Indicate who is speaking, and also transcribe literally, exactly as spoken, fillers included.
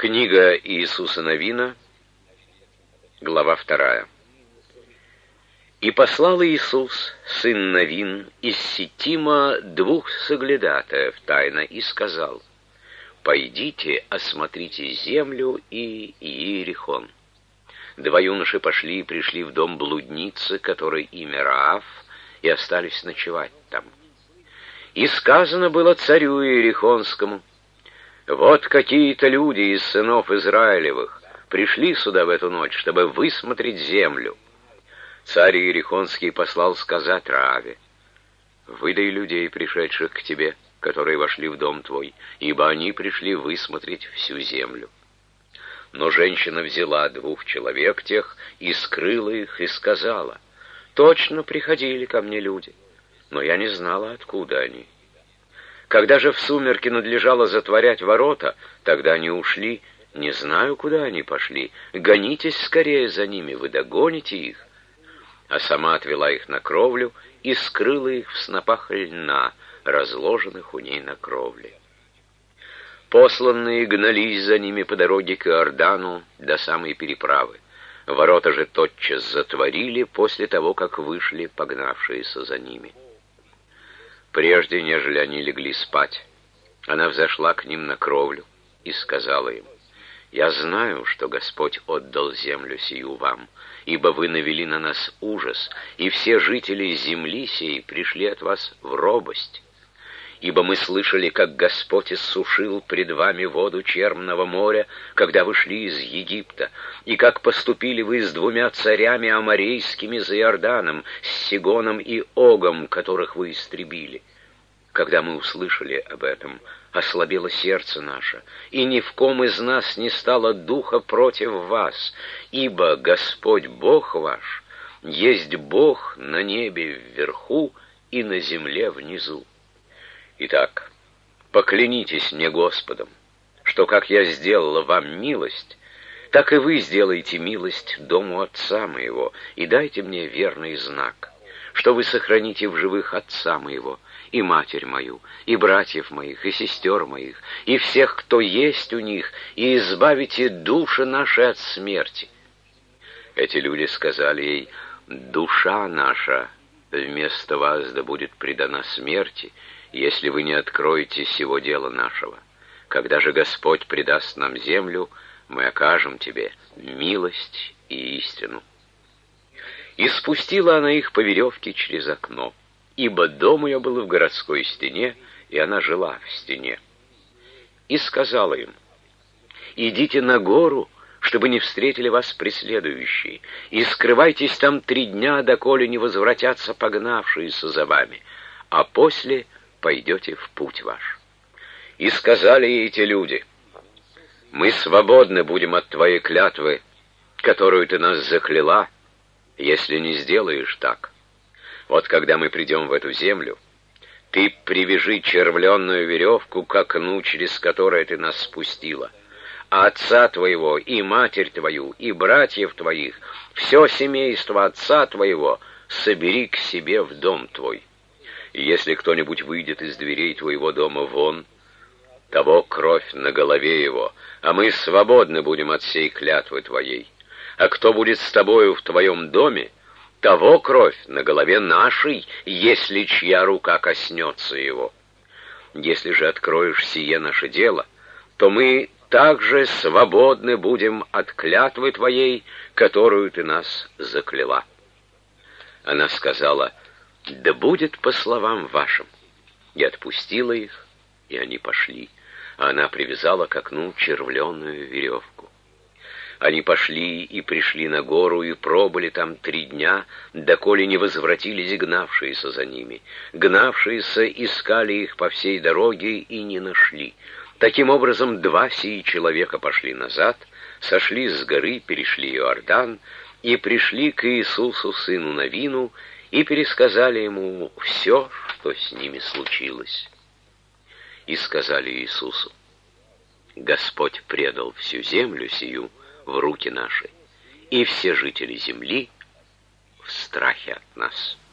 Speaker 1: Книга Иисуса Навина, глава вторая. «И послал Иисус, сын Навин, из Ситима двух соглядатаев тайно и сказал: пойдите, осмотрите землю и Иерихон. Два юноши пошли и пришли в дом блудницы, которой имя Раав, и остались ночевать там. И сказано было царю Иерихонскому: вот какие-то люди из сынов Израилевых пришли сюда в эту ночь, чтобы высмотреть землю. Царь Иерихонский послал сказать Рааве: выдай людей, пришедших к тебе, которые вошли в дом твой, ибо они пришли высмотреть всю землю. Но женщина взяла двух человек тех и скрыла их, и сказала: точно приходили ко мне люди, но я не знала, откуда они. Когда же в сумерки надлежало затворять ворота, тогда они ушли, не знаю, куда они пошли. Гонитесь скорее за ними, вы догоните их. А сама отвела их на кровлю и скрыла их в снопах льна, разложенных у ней на кровле. Посланные гнались за ними по дороге к Иордану до самой переправы. Ворота же тотчас затворили после того, как вышли погнавшиеся за ними. Прежде, нежели они легли спать, она взошла к ним на кровлю и сказала им: «Я знаю, что Господь отдал землю сию вам, ибо вы навели на нас ужас, и все жители земли сей пришли от вас в робость. Ибо мы слышали, как Господь иссушил пред вами воду Черного моря, когда вы шли из Египта, и как поступили вы с двумя царями аморейскими за Иорданом, с Сигоном и Огом, которых вы истребили. Когда мы услышали об этом, ослабело сердце наше, и ни в ком из нас не стало духа против вас, ибо Господь Бог ваш есть Бог на небе вверху и на земле внизу. Итак, поклянитесь мне Господом, что как я сделала вам милость, так и вы сделаете милость дому отца моего, и дайте мне верный знак, что вы сохраните в живых отца моего, и матерь мою, и братьев моих, и сестер моих, и всех, кто есть у них, и избавите души наши от смерти». Эти люди сказали ей: «Душа наша вместо вас да будет предана смерти, если вы не откроете сего дела нашего. Когда же Господь предаст нам землю, мы окажем тебе милость и истину». И спустила она их по веревке через окно, ибо дом ее был в городской стене, и она жила в стене. И сказала им: «Идите на гору, чтобы не встретили вас преследующие, и скрывайтесь там три дня, доколе не возвратятся погнавшиеся за вами, а после пойдете в путь ваш». И сказали ей эти люди: «Мы свободны будем от твоей клятвы, которую ты нас закляла, если не сделаешь так. Вот когда мы придем в эту землю, ты привяжи червленную веревку к окну, через которое ты нас спустила, а отца твоего, и матерь твою, и братьев твоих, все семейство отца твоего собери к себе в дом твой. И если кто-нибудь выйдет из дверей твоего дома вон, того кровь на голове его, а мы свободны будем от сей клятвы твоей. А кто будет с тобою в твоем доме, того кровь на голове нашей, если чья рука коснется его. Если же откроешь сие наше дело, то мы также свободны будем от клятвы твоей, которую ты нас закляла». Она сказала: «Да будет по словам вашим». И отпустила их, и они пошли, а она привязала к окну червленную веревку. Они пошли и пришли на гору, и пробыли там три дня, доколе не возвратились гнавшиеся за ними. Гнавшиеся искали их по всей дороге и не нашли. Таким образом, два сии человека пошли назад, сошли с горы, перешли Иордан, и пришли к Иисусу, сыну Навину, и пересказали ему все, что с ними случилось. И сказали Иисусу: «Господь предал всю землю сию в руки наши, и все жители земли в страхе от нас».